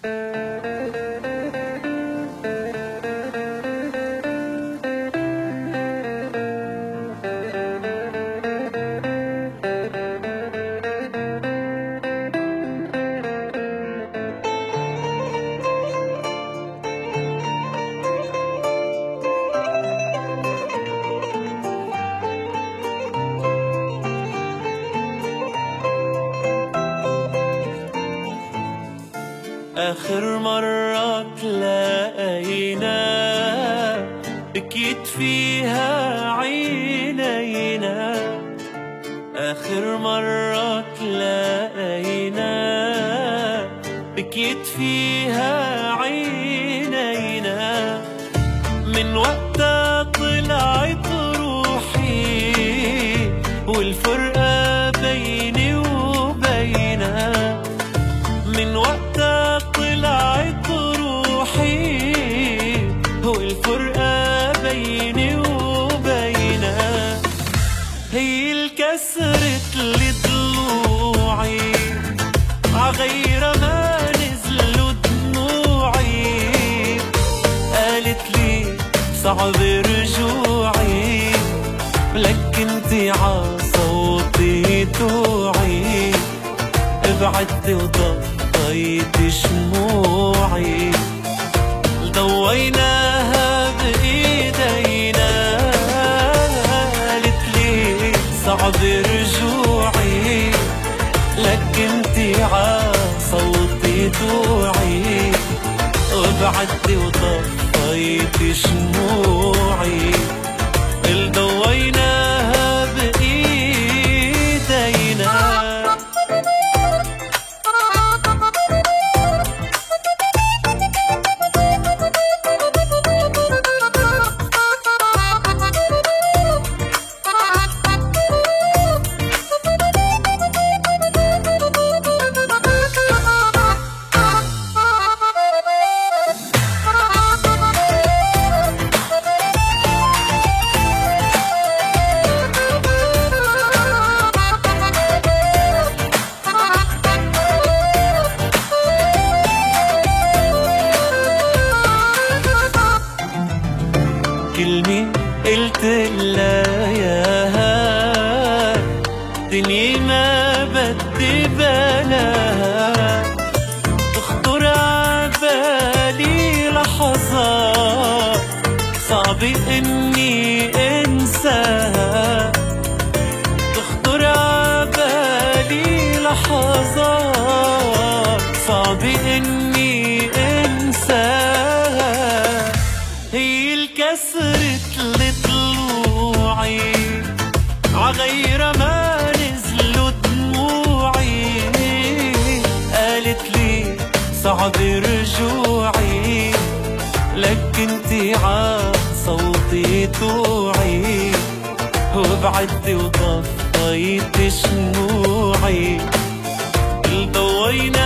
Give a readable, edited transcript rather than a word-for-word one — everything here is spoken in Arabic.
آخر مرة تلاقينا بكيت فيها عينينا، آخر مرة تلاقينا بكيت فيها عينينا، من وقتها طلعت روحي والفرقة بيني وبينها، من وقتها طلعت روحي والفرقة بيني وبينها، هي الكسرت لضلوعي عغيرها ما نزلوا دموعي، قالت لي صعب رجوعي لك انتي عصوتي توعي، ابعدتي وطفيت شموعي، ضويناها بإيدينا، قالت لي صعب رجوعي لك انتي عصوتي توعي، وابعدتي وطفيت شموعي، ضويناها بإيدينا. كلمة قلتلها ياها دنيا ما بدي بلاها، تخطر عبالي لحظات صعب اني انساها، تخطر عبالي لحظات صعب اني انساها، هي الكسرت لضلوعي عغيرها ما نزلوا دموعي، قالت لي صعب رجوعي لك انتي عصوتي توعي، وبعدتي وطفيت شموعي، ضوينا